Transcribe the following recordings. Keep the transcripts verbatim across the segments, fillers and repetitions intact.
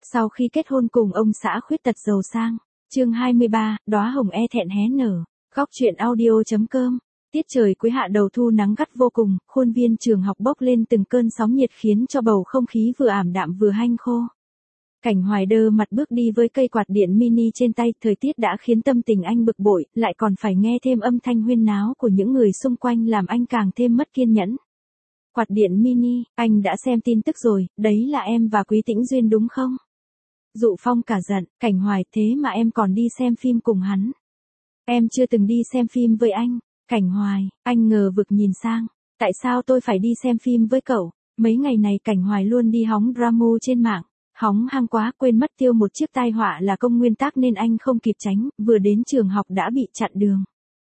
Sau khi kết hôn cùng ông xã khuyết tật giàu sang. Chương hai mươi ba, đóa hồng e thẹn hé nở. Góc truyện audio chấm com. Tiết trời cuối hạ đầu thu nắng gắt vô cùng, khuôn viên trường học bốc lên từng cơn sóng nhiệt khiến cho bầu không khí vừa ảm đạm vừa hanh khô. Cảnh Hoài đơ mặt bước đi với cây quạt điện mini trên tay, thời tiết đã khiến tâm tình anh bực bội, lại còn phải nghe thêm âm thanh huyên náo của những người xung quanh làm anh càng thêm mất kiên nhẫn. Quạt điện mini, anh đã xem tin tức rồi, đấy là em và Quý Tĩnh Duyên đúng không? Dụ Phong cả giận, Cảnh Hoài, thế mà em còn đi xem phim cùng hắn. Em chưa từng đi xem phim với anh. Cảnh Hoài, anh ngờ vực nhìn sang. Tại sao tôi phải đi xem phim với cậu? Mấy ngày này Cảnh Hoài luôn đi hóng drama trên mạng. Hóng hăng quá, quên mất tiêu một chiếc tai họa là công nguyên tắc nên anh không kịp tránh, vừa đến trường học đã bị chặn đường.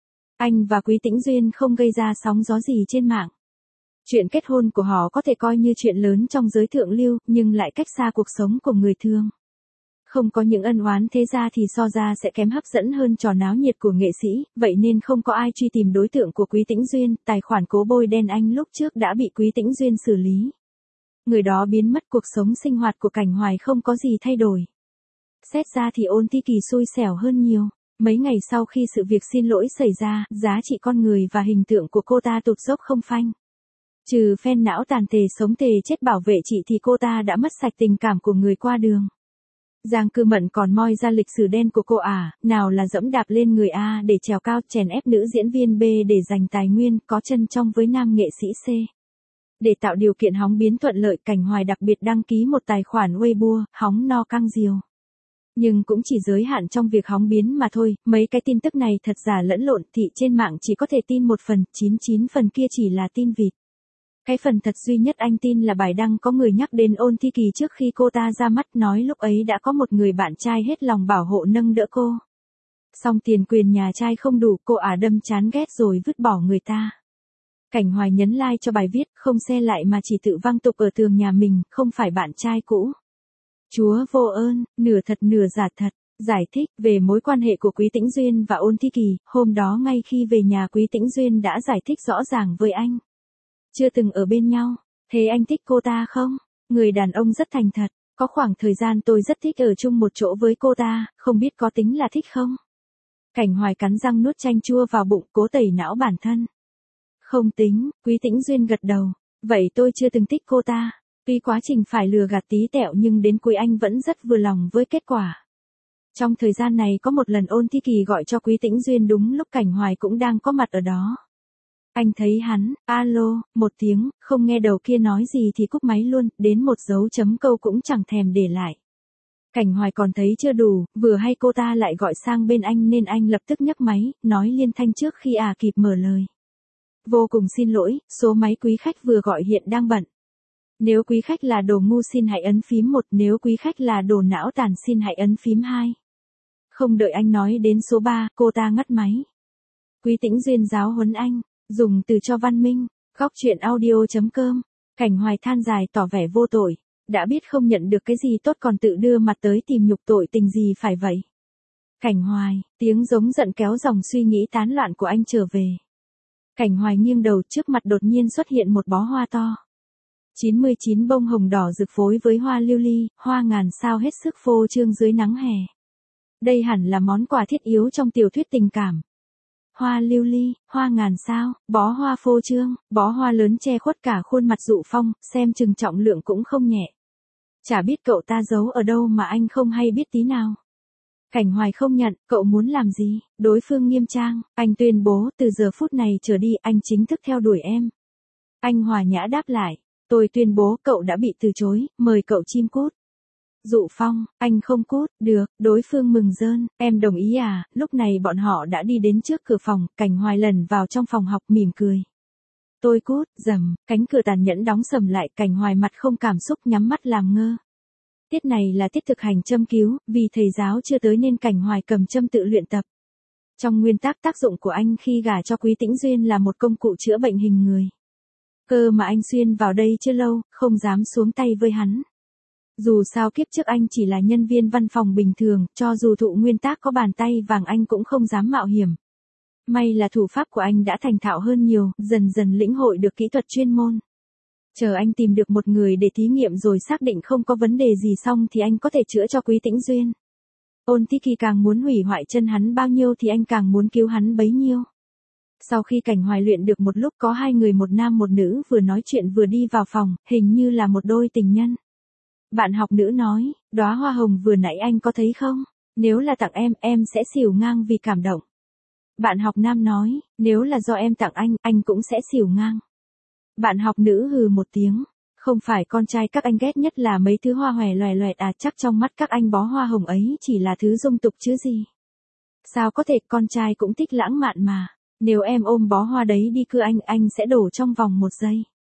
Anh và Quý Tĩnh Duyên không gây ra sóng gió gì trên mạng. Chuyện kết hôn của họ có thể coi như chuyện lớn trong giới thượng lưu, nhưng lại cách xa cuộc sống của người thường. Không có những ân oán thế ra thì so ra sẽ kém hấp dẫn hơn trò náo nhiệt của nghệ sĩ, vậy nên không có ai truy tìm đối tượng của Quý Tĩnh Duyên, tài khoản cố bôi đen anh lúc trước đã bị Quý Tĩnh Duyên xử lý. Người đó biến mất, cuộc sống sinh hoạt của Cảnh Hoài không có gì thay đổi. Xét ra thì Ôn Thi Kỳ xui xẻo hơn nhiều. Mấy ngày sau khi sự việc xin lỗi xảy ra, giá trị con người và hình tượng của cô ta tụt dốc không phanh. Trừ fan não tàn tề sống tề chết bảo vệ chị thì cô ta đã mất sạch tình cảm của người qua đường. Giang Cư Mận còn moi ra lịch sử đen của cô à, nào là dẫm đạp lên người A để trèo cao, chèn ép nữ diễn viên B để giành tài nguyên, có chân trong với nam nghệ sĩ C. Để tạo điều kiện hóng biến thuận lợi, Cảnh Hoài đặc biệt đăng ký một tài khoản Weibo, hóng no căng diều. Nhưng cũng chỉ giới hạn trong việc hóng biến mà thôi, mấy cái tin tức này thật giả lẫn lộn, thị trên mạng chỉ có thể tin một phần, chín mươi chín phần kia chỉ là tin vịt. Cái phần thật duy nhất anh tin là bài đăng có người nhắc đến Ôn Thi Kỳ trước khi cô ta ra mắt, nói lúc ấy đã có một người bạn trai hết lòng bảo hộ nâng đỡ cô. Song tiền quyền nhà trai không đủ, cô ả đâm chán ghét rồi vứt bỏ người ta. Cảnh Hoài nhấn like cho bài viết, không share lại mà chỉ tự văng tục ở tường nhà mình, không phải bạn trai cũ. Chúa vô ơn, nửa thật nửa giả thật. Giải thích về mối quan hệ của Quý Tĩnh Duyên và Ôn Thi Kỳ, hôm đó ngay khi về nhà Quý Tĩnh Duyên đã giải thích rõ ràng với anh. Chưa từng ở bên nhau, thế anh thích cô ta không? Người đàn ông rất thành thật, có khoảng thời gian tôi rất thích ở chung một chỗ với cô ta, không biết có tính là thích không? Cảnh Hoài cắn răng nuốt chanh chua vào bụng, cố tẩy não bản thân. Không tính, Quý Tĩnh Duyên gật đầu, vậy tôi chưa từng thích cô ta. Tuy quá trình phải lừa gạt tí tẹo nhưng đến cuối anh vẫn rất vừa lòng với kết quả. Trong thời gian này có một lần Ôn Thi Kỳ gọi cho Quý Tĩnh Duyên đúng lúc Cảnh Hoài cũng đang có mặt ở đó. Anh thấy hắn, alo, một tiếng, không nghe đầu kia nói gì thì cúp máy luôn, đến một dấu chấm câu cũng chẳng thèm để lại. Cảnh Hoài còn thấy chưa đủ, vừa hay cô ta lại gọi sang bên anh nên anh lập tức nhấc máy, nói liên thanh trước khi à kịp mở lời. Vô cùng xin lỗi, số máy quý khách vừa gọi hiện đang bận. Nếu quý khách là đồ ngu xin hãy ấn phím một, nếu quý khách là đồ não tàn xin hãy ấn phím hai. Không đợi anh nói đến số ba, cô ta ngắt máy. Quý Tĩnh Duyên giáo huấn anh. Dùng từ cho văn minh. Góc truyện audio chấm com. Cảnh Hoài than dài tỏ vẻ vô tội. Đã biết không nhận được cái gì tốt còn tự đưa mặt tới tìm nhục, tội tình gì phải vậy? Cảnh Hoài, tiếng giống giận kéo dòng suy nghĩ tán loạn của anh trở về. Cảnh Hoài nghiêng đầu, trước mặt đột nhiên xuất hiện một bó hoa to. chín mươi chín bông hồng đỏ rực phối với hoa lưu ly, hoa ngàn sao hết sức phô trương dưới nắng hè. Đây hẳn là món quà thiết yếu trong tiểu thuyết tình cảm. Hoa lưu ly, hoa ngàn sao, bó hoa phô trương, bó hoa lớn che khuất cả khuôn mặt Dụ Phong, xem chừng trọng lượng cũng không nhẹ. Chả biết cậu ta giấu ở đâu mà anh không hay biết tí nào. Cảnh Hoài không nhận, cậu muốn làm gì? Đối phương nghiêm trang, anh tuyên bố từ giờ phút này trở đi anh chính thức theo đuổi em. Anh hòa nhã đáp lại, tôi tuyên bố cậu đã bị từ chối, mời cậu chim cút. Dụ Phong, anh không cút, được, đối phương mừng rơn, em đồng ý à, lúc này bọn họ đã đi đến trước cửa phòng, Cảnh Hoài lần vào trong phòng học mỉm cười. Tôi cút, rầm, cánh cửa tàn nhẫn đóng sầm lại, Cảnh Hoài mặt không cảm xúc nhắm mắt làm ngơ. Tiết này là tiết thực hành châm cứu, vì thầy giáo chưa tới nên Cảnh Hoài cầm châm tự luyện tập. Trong nguyên tắc tác dụng của anh khi gả cho Quý Tĩnh Duyên là một công cụ chữa bệnh hình người. Cơ mà anh xuyên vào đây chưa lâu, không dám xuống tay với hắn. Dù sao kiếp trước anh chỉ là nhân viên văn phòng bình thường, cho dù thụ nguyên tắc có bàn tay vàng anh cũng không dám mạo hiểm. May là thủ pháp của anh đã thành thạo hơn nhiều, dần dần lĩnh hội được kỹ thuật chuyên môn. Chờ anh tìm được một người để thí nghiệm rồi xác định không có vấn đề gì xong thì anh có thể chữa cho Quý Tĩnh Duyên. Ôn Thi Kỳ càng muốn hủy hoại chân hắn bao nhiêu thì anh càng muốn cứu hắn bấy nhiêu. Sau khi Cảnh Hoài luyện được một lúc có hai người một nam một nữ vừa nói chuyện vừa đi vào phòng, hình như là một đôi tình nhân. Bạn học nữ nói, đóa hoa hồng vừa nãy anh có thấy không? Nếu là tặng em, em sẽ xỉu ngang vì cảm động. Bạn học nam nói, nếu là do em tặng anh, anh cũng sẽ xỉu ngang. Bạn học nữ hừ một tiếng, không phải con trai các anh ghét nhất là mấy thứ hoa hòe loè loẹt à, chắc trong mắt các anh bó hoa hồng ấy chỉ là thứ dung tục chứ gì. Sao có thể, con trai cũng thích lãng mạn mà. Nếu em ôm bó hoa đấy đi cưa anh, anh sẽ đổ trong vòng một giây.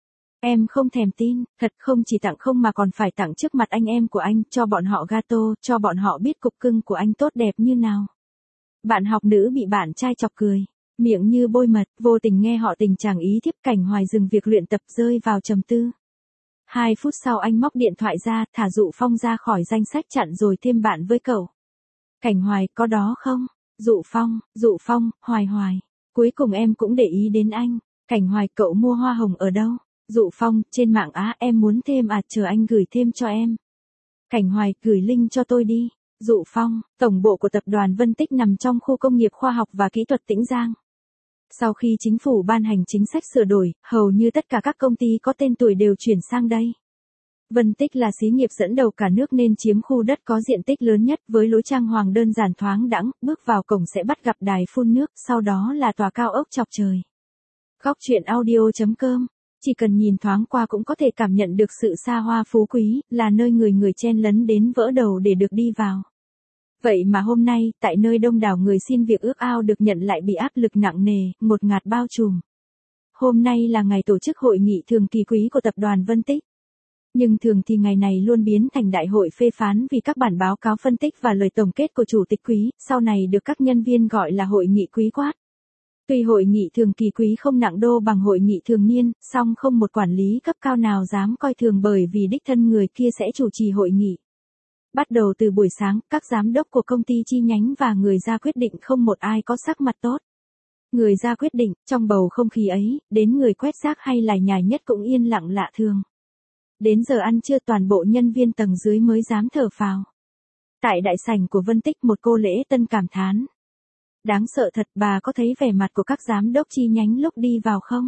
Em không thèm tin, thật không chỉ tặng không mà còn phải tặng trước mặt anh em của anh, cho bọn họ gato, cho bọn họ biết cục cưng của anh tốt đẹp như nào. Bạn học nữ bị bạn trai chọc cười, miệng như bôi mật, vô tình nghe họ tình chàng ý thiếp. Cảnh Hoài dừng việc luyện tập rơi vào trầm tư. Hai phút sau anh móc điện thoại ra, thả Dụ Phong ra khỏi danh sách chặn rồi thêm bạn với cậu. Cảnh Hoài, có đó không? Dụ Phong, Dụ Phong, Hoài Hoài. Cuối cùng em cũng để ý đến anh. Cảnh Hoài, cậu mua hoa hồng ở đâu? Dụ Phong, trên mạng á, em muốn thêm à, chờ anh gửi thêm cho em. Cảnh Hoài, gửi link cho tôi đi. Dụ Phong, tổng bộ của tập đoàn Vân Tích nằm trong khu công nghiệp khoa học và kỹ thuật Tĩnh Giang. Sau khi chính phủ ban hành chính sách sửa đổi, hầu như tất cả các công ty có tên tuổi đều chuyển sang đây. Vân Tích là xí nghiệp dẫn đầu cả nước nên chiếm khu đất có diện tích lớn nhất, với lối trang hoàng đơn giản thoáng đãng, bước vào cổng sẽ bắt gặp đài phun nước, sau đó là tòa cao ốc chọc trời. Góc truyện audio chấm com, chỉ cần nhìn thoáng qua cũng có thể cảm nhận được sự xa hoa phú quý, là nơi người người chen lấn đến vỡ đầu để được đi vào. Vậy mà hôm nay, tại nơi đông đảo người xin việc ước ao được nhận lại bị áp lực nặng nề, ngột ngạt bao trùm. Hôm nay là ngày tổ chức hội nghị thường kỳ quý của tập đoàn Vân Tích. Nhưng thường thì ngày này luôn biến thành đại hội phê phán vì các bản báo cáo phân tích và lời tổng kết của chủ tịch quý, sau này được các nhân viên gọi là hội nghị quý quát. Tuy hội nghị thường kỳ quý không nặng đô bằng hội nghị thường niên, song không một quản lý cấp cao nào dám coi thường bởi vì đích thân người kia sẽ chủ trì hội nghị. Bắt đầu từ buổi sáng, các giám đốc của công ty chi nhánh và người ra quyết định không một ai có sắc mặt tốt. Người ra quyết định, trong bầu không khí ấy, đến người quét rác hay lải nhải nhất cũng yên lặng lạ thường. Đến giờ ăn trưa toàn bộ nhân viên tầng dưới mới dám thở phào. Tại đại sảnh của Vân Tích một cô lễ tân cảm thán. Đáng sợ thật, bà có thấy vẻ mặt của các giám đốc chi nhánh lúc đi vào không?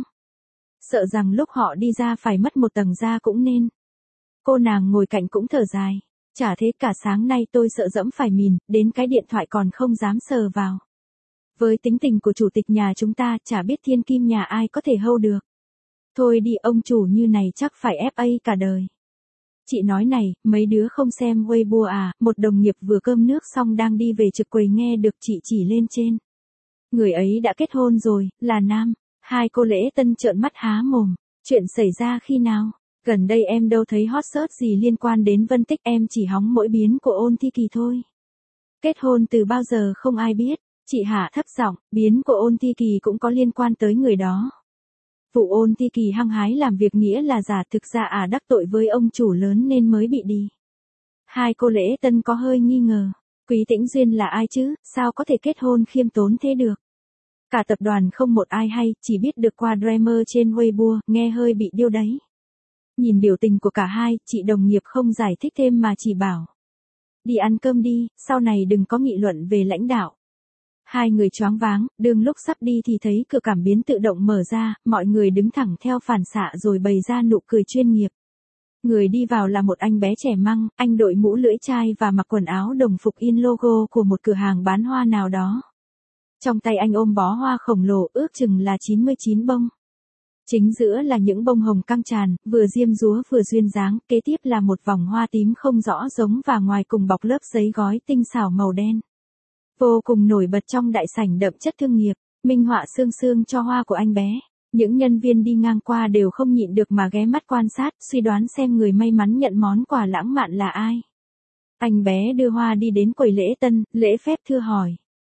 Sợ rằng lúc họ đi ra phải mất một tầng da cũng nên. Cô nàng ngồi cạnh cũng thở dài. Chả thế, cả sáng nay tôi sợ dẫm phải mìn, đến cái điện thoại còn không dám sờ vào. Với tính tình của chủ tịch nhà chúng ta, chả biết thiên kim nhà ai có thể hâu được. Thôi đi, ông chủ như này chắc phải ép a cả đời. Chị nói này, mấy đứa không xem Weibo à? Một đồng nghiệp vừa cơm nước xong đang đi về trực quầy nghe được chị chỉ lên trên. Người ấy đã kết hôn rồi, là nam. Hai cô lễ tân trợn mắt há mồm. Chuyện xảy ra khi nào? Gần đây em đâu thấy hot search gì liên quan đến Vân Tích, em chỉ hóng mỗi biến của Ôn Thi Kỳ thôi. Kết hôn từ bao giờ không ai biết. Chị Hạ thấp giọng, biến của Ôn Thi Kỳ cũng có liên quan tới người đó. Vụ Ôn Thi Kỳ hăng hái làm việc nghĩa là giả, thực ra à đắc tội với ông chủ lớn nên mới bị đi. Hai cô lễ tân có hơi nghi ngờ. Quý Tĩnh Duyên là ai chứ, sao có thể kết hôn khiêm tốn thế được? Cả tập đoàn không một ai hay, chỉ biết được qua Dreamer trên Weibo, nghe hơi bị điêu đấy. Nhìn biểu tình của cả hai, chị đồng nghiệp không giải thích thêm mà chỉ bảo. Đi ăn cơm đi, sau này đừng có nghị luận về lãnh đạo. Hai người choáng váng, đương lúc sắp đi thì thấy cửa cảm biến tự động mở ra, mọi người đứng thẳng theo phản xạ rồi bày ra nụ cười chuyên nghiệp. Người đi vào là một anh bé trẻ măng, anh đội mũ lưỡi chai và mặc quần áo đồng phục in logo của một cửa hàng bán hoa nào đó. Trong tay anh ôm bó hoa khổng lồ ước chừng là chín mươi chín bông. Chính giữa là những bông hồng căng tràn, vừa diêm dúa vừa duyên dáng, kế tiếp là một vòng hoa tím không rõ giống và ngoài cùng bọc lớp giấy gói tinh xảo màu đen. Vô cùng nổi bật trong đại sảnh đậm chất thương nghiệp, minh họa xương xương cho hoa của anh bé. Những nhân viên đi ngang qua đều không nhịn được mà ghé mắt quan sát, suy đoán xem người may mắn nhận món quà lãng mạn là ai. Anh bé đưa hoa đi đến quầy lễ tân, lễ phép thưa hỏi.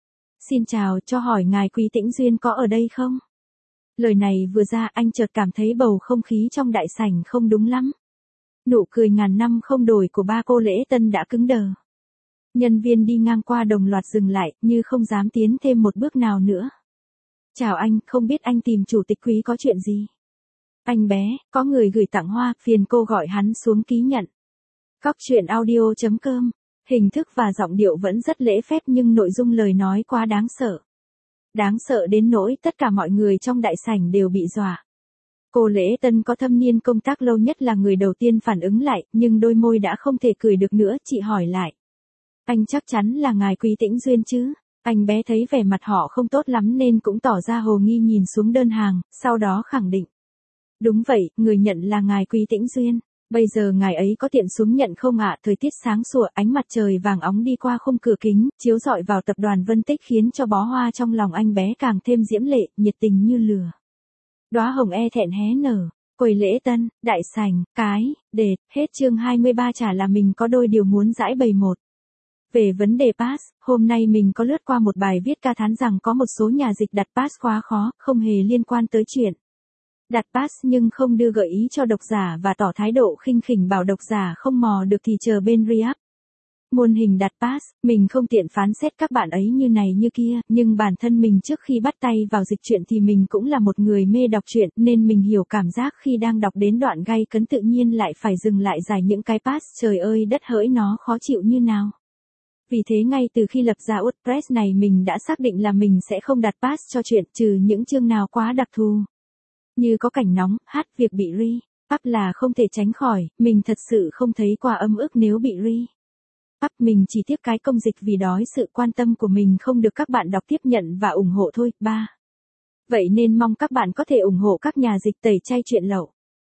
Xin chào, cho hỏi ngài Quý Tĩnh Duyên có ở đây không? Lời này vừa ra anh chợt cảm thấy bầu không khí trong đại sảnh không đúng lắm. Nụ cười ngàn năm không đổi của ba cô lễ tân đã cứng đờ. Nhân viên đi ngang qua đồng loạt dừng lại, như không dám tiến thêm một bước nào nữa. Chào anh, không biết anh tìm chủ tịch Quý có chuyện gì? Anh bé, có người gửi tặng hoa, phiền cô gọi hắn xuống ký nhận. Góc truyện audio chấm com. Hình thức và giọng điệu vẫn rất lễ phép nhưng nội dung lời nói quá đáng sợ. Đáng sợ đến nỗi tất cả mọi người trong đại sảnh đều bị dọa. Cô Lễ Tân có thâm niên công tác lâu nhất là người đầu tiên phản ứng lại, nhưng đôi môi đã không thể cười được nữa, chị hỏi lại. Anh chắc chắn là ngài Quý Tĩnh Duyên chứ? Anh bé thấy vẻ mặt họ không tốt lắm nên cũng tỏ ra hồ nghi nhìn xuống đơn hàng, sau đó khẳng định. Đúng vậy, người nhận là ngài Quý Tĩnh Duyên. Bây giờ ngài ấy có tiện xuống nhận không ạ? Thời tiết sáng sủa, ánh mặt trời vàng óng đi qua khung cửa kính, chiếu rọi vào tập đoàn Vân Tích khiến cho bó hoa trong lòng anh bé càng thêm diễm lệ, nhiệt tình như lửa. Đóa hồng e thẹn hé nở, quầy lễ tân, đại sảnh, cái, đệt, hết chương hai mươi ba chả là mình có đôi điều muốn giải bày một. Về vấn đề pass, hôm nay mình có lướt qua một bài viết ca thán rằng có một số nhà dịch đặt pass quá khó, không hề liên quan tới chuyện đặt pass nhưng không đưa gợi ý cho độc giả và tỏ thái độ khinh khỉnh bảo độc giả không mò được thì chờ bên React. Muôn hình đặt pass, mình không tiện phán xét các bạn ấy như này như kia, nhưng bản thân mình trước khi bắt tay vào dịch truyện thì mình cũng là một người mê đọc truyện nên mình hiểu cảm giác khi đang đọc đến đoạn gay cấn tự nhiên lại phải dừng lại giải những cái pass, trời ơi đất hỡi nó khó chịu như nào. Vì thế ngay từ khi lập ra WordPress này mình đã xác định là mình sẽ không đặt pass cho truyện trừ những chương nào quá đặc thù. Như có cảnh nóng, hát việc bị re up là không thể tránh khỏi, mình thật sự không thấy quá ấm ức nếu bị re up, mình chỉ tiếc cái công dịch vì đói sự quan tâm của mình không được các bạn đọc tiếp nhận và ủng hộ thôi. ba. Vậy nên mong các bạn có thể ủng hộ các nhà dịch tẩy chay truyện lậu.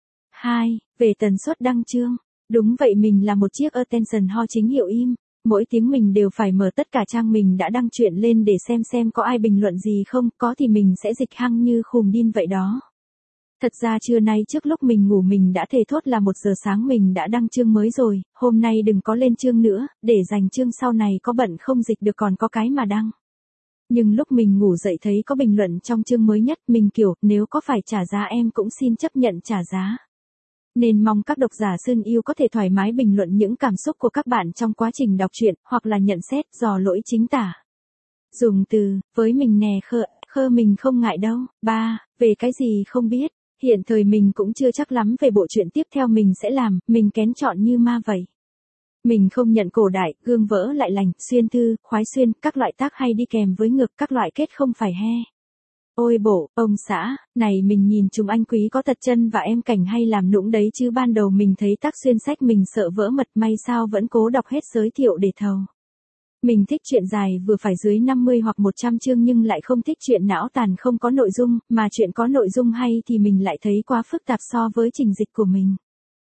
hai. Về tần suất đăng chương. Đúng vậy, mình là một chiếc attention ho chính hiệu im. Mỗi tiếng mình đều phải mở tất cả trang mình đã đăng truyện lên để xem xem có ai bình luận gì không, có thì mình sẽ dịch hăng như khùm điên vậy đó. Thật ra trưa nay trước lúc mình ngủ mình đã thề thốt là một giờ sáng mình đã đăng chương mới rồi, hôm nay đừng có lên chương nữa, để dành chương sau này có bận không dịch được còn có cái mà đăng. Nhưng lúc mình ngủ dậy thấy có bình luận trong chương mới nhất, mình kiểu, nếu có phải trả giá em cũng xin chấp nhận trả giá. Nên mong các độc giả sơn yêu có thể thoải mái bình luận những cảm xúc của các bạn trong quá trình đọc truyện, hoặc là nhận xét, dò lỗi chính tả. Dùng từ, với mình nè khơ, khơ mình không ngại đâu. ba. Về cái gì không biết. Hiện thời mình cũng chưa chắc lắm về bộ truyện tiếp theo mình sẽ làm, mình kén chọn như ma vậy. Mình không nhận cổ đại, gương vỡ lại lành, xuyên thư, khoái xuyên, các loại tác hay đi kèm với ngực, các loại kết không phải he. Ôi bộ, ông xã, này mình nhìn chúng anh Quý có tật chân và em Cảnh hay làm nũng đấy chứ ban đầu mình thấy tác xuyên sách mình sợ vỡ mật, may sao vẫn cố đọc hết giới thiệu để thầu. Mình thích truyện dài vừa phải dưới năm mươi hoặc một trăm chương nhưng lại không thích truyện não tàn không có nội dung, mà chuyện có nội dung hay thì mình lại thấy quá phức tạp so với trình dịch của mình.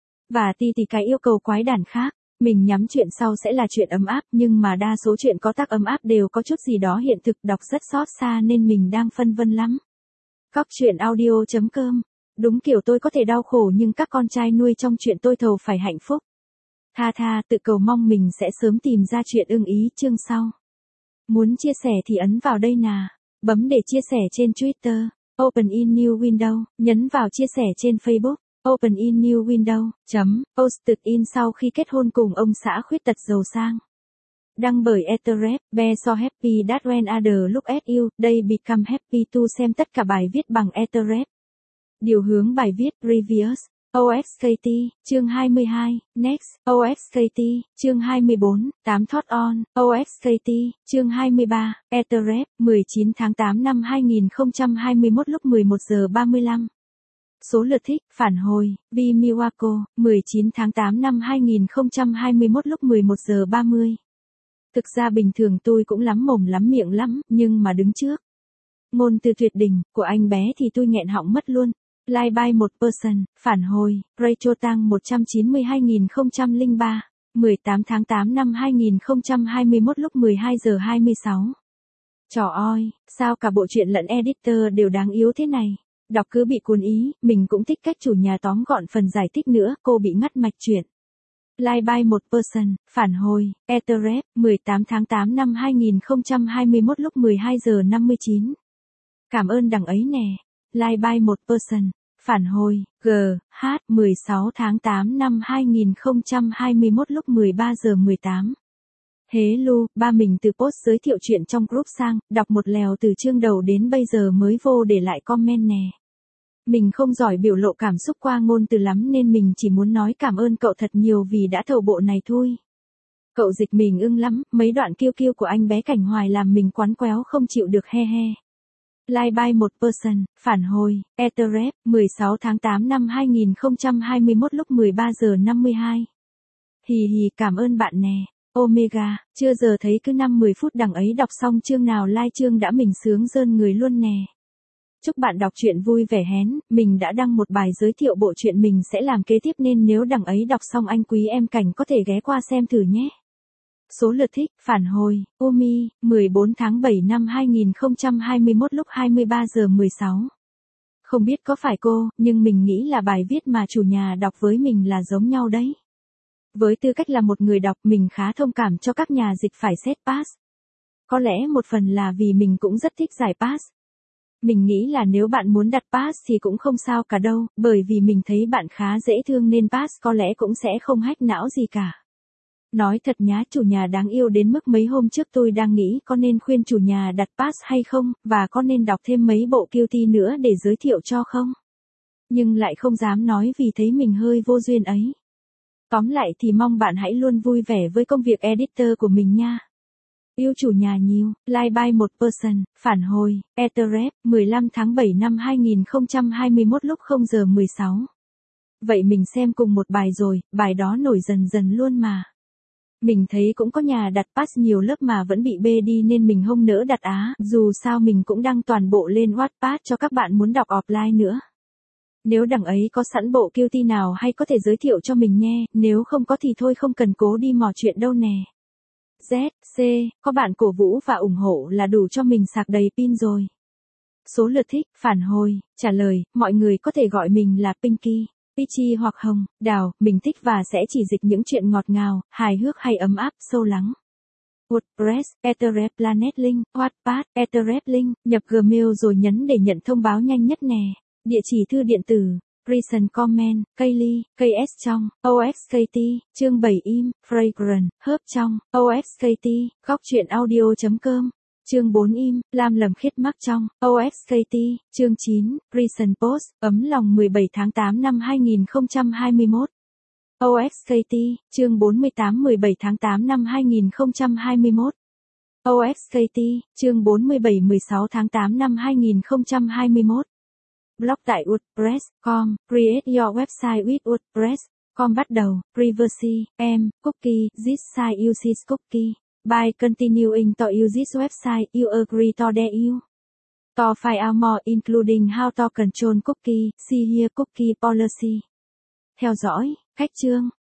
Và ti thì cái yêu cầu quái đản khác, mình nhắm chuyện sau sẽ là chuyện ấm áp nhưng mà đa số chuyện có tác ấm áp đều có chút gì đó hiện thực đọc rất xót xa nên mình đang phân vân lắm. Góc truyện audio chấm com. Đúng kiểu tôi có thể đau khổ nhưng các con trai nuôi trong chuyện tôi thầu phải hạnh phúc. Tha tha tự cầu mong mình sẽ sớm tìm ra chuyện ưng ý chương sau. Muốn chia sẻ thì ấn vào đây nà. Bấm để chia sẻ trên Twitter. Open in new window. Nhấn vào chia sẻ trên Facebook. Open in new window. Chấm. Posted in sau khi kết hôn cùng ông xã khuyết tật giàu sang. Đăng bởi Etherep. Be so happy that when other look at you, they become happy to xem tất cả bài viết bằng Etherep. Điều hướng bài viết. Previous. o ích ca tê, chương hai mươi hai, Next, o ích ca tê, chương hai mươi bốn, tám Thought on, o ích ca tê, chương hai mươi ba, Etherep, mười chín tháng tám năm hai nghìn không trăm hai mươi mốt lúc mười một giờ ba mươi lăm. Số lượt thích, phản hồi, Vi Miwako, mười chín tháng tám năm hai nghìn không trăm hai mươi mốt lúc mười một giờ ba mươi. Thực ra bình thường tôi cũng lắm mồm lắm miệng lắm, nhưng mà đứng trước ngôn từ tuyệt đỉnh của anh bé thì tôi nghẹn họng mất luôn. Like by một person, phản hồi, Rachel Tang một trăm chín mươi hai nghìn không trăm lẻ ba, mười tám tháng tám năm hai nghìn không trăm hai mươi mốt lúc mười hai giờ hai mươi sáu. Trời ơi, sao cả bộ truyện lẫn editor đều đáng yếu thế này. Đọc cứ bị cuốn ý, mình cũng thích cách chủ nhà tóm gọn phần giải thích nữa, cô bị ngắt mạch truyện. Like by một person, phản hồi, Etherep, mười tám tháng tám năm hai nghìn không trăm hai mươi mốt lúc mười hai giờ năm mươi chín. Cảm ơn đằng ấy nè. Like by một person, phản hồi, G, H, mười sáu tháng tám năm hai nghìn không trăm hai mươi mốt lúc mười ba giờ mười tám. Hế Lu, ba mình từ post giới thiệu chuyện trong group sang, đọc một lèo từ chương đầu đến bây giờ mới vô để lại comment nè. Mình không giỏi biểu lộ cảm xúc qua ngôn từ lắm nên mình chỉ muốn nói cảm ơn cậu thật nhiều vì đã thầu bộ này thôi. Cậu dịch mình ưng lắm, mấy đoạn kiêu kiêu của anh bé Cảnh Hoài làm mình quắn quéo không chịu được he he. Like by một person, phản hồi, Etherep, mười sáu tháng tám năm hai nghìn không trăm hai mươi mốt lúc mười ba giờ năm mươi hai. Hì hì cảm ơn bạn nè. Omega, chưa giờ thấy cứ năm mười phút đằng ấy đọc xong chương nào like chương đã mình sướng rơn người luôn nè. Chúc bạn đọc truyện vui vẻ hén, mình đã đăng một bài giới thiệu bộ truyện mình sẽ làm kế tiếp nên nếu đằng ấy đọc xong anh quý em Cảnh có thể ghé qua xem thử nhé. Số lượt thích, phản hồi, Umi, mười bốn tháng bảy năm hai nghìn không trăm hai mươi mốt lúc hai mươi ba giờ mười sáu. Không biết có phải cô, nhưng mình nghĩ là bài viết mà chủ nhà đọc với mình là giống nhau đấy. Với tư cách là một người đọc mình khá thông cảm cho các nhà dịch phải xét pass. Có lẽ một phần là vì mình cũng rất thích giải pass. Mình nghĩ là nếu bạn muốn đặt pass thì cũng không sao cả đâu, bởi vì mình thấy bạn khá dễ thương nên pass có lẽ cũng sẽ không hack não gì cả. Nói thật nhá, chủ nhà đáng yêu đến mức mấy hôm trước tôi đang nghĩ có nên khuyên chủ nhà đặt pass hay không, và có nên đọc thêm mấy bộ cutie nữa để giới thiệu cho không. Nhưng lại không dám nói vì thấy mình hơi vô duyên ấy. Tóm lại thì mong bạn hãy luôn vui vẻ với công việc editor của mình nha. Yêu chủ nhà nhiều, like by một person, phản hồi, Etherep, mười lăm tháng bảy năm hai nghìn không trăm hai mươi mốt lúc không giờ mười sáu. Vậy mình xem cùng một bài rồi, bài đó nổi dần dần luôn mà. Mình thấy cũng có nhà đặt pass nhiều lớp mà vẫn bị bê đi nên mình không nỡ đặt á, dù sao mình cũng đăng toàn bộ lên Wattpad cho các bạn muốn đọc offline nữa. Nếu đằng ấy có sẵn bộ cutie nào hay có thể giới thiệu cho mình nghe, nếu không có thì thôi không cần cố đi mò chuyện đâu nè. Z, C, có bạn cổ vũ và ủng hộ là đủ cho mình sạc đầy pin rồi. Số lượt thích, phản hồi, trả lời, mọi người có thể gọi mình là Pinky, Peachy hoặc Hồng, Đào, mình thích và sẽ chỉ dịch những chuyện ngọt ngào, hài hước hay ấm áp, sâu lắng. WordPress, Etherep Planet Link, Wattpad, Etherep Link, nhập Gmail rồi nhấn để nhận thông báo nhanh nhất nè. Địa chỉ thư điện tử, Recent Comment, Kaylee, ca ét trong, o ích ca tê, chương bảy im, Fragrant, Hớp trong, o ích ca tê, góc truyện audio chấm com, chương bốn im, Lam Lầm Khiết Mắc trong, o ích ca tê, chương chín, Recent Post, ấm lòng mười bảy tháng tám năm hai nghìn không trăm hai mươi mốt. o ích ca tê, chương bốn mươi tám mười bảy tháng tám năm hai nghìn không trăm hai mươi mốt. o ích ca tê, chương bốn mươi bảy mười sáu tháng tám năm hai nghìn không trăm hai mươi mốt. Blog tại WordPress chấm com, create your website with WordPress chấm com bắt đầu, privacy, em, cookie, this site uses cookie. By continuing to use this website, you agree to the you. To find out more including how to control cookie, see here cookie policy. Theo dõi, cách chương.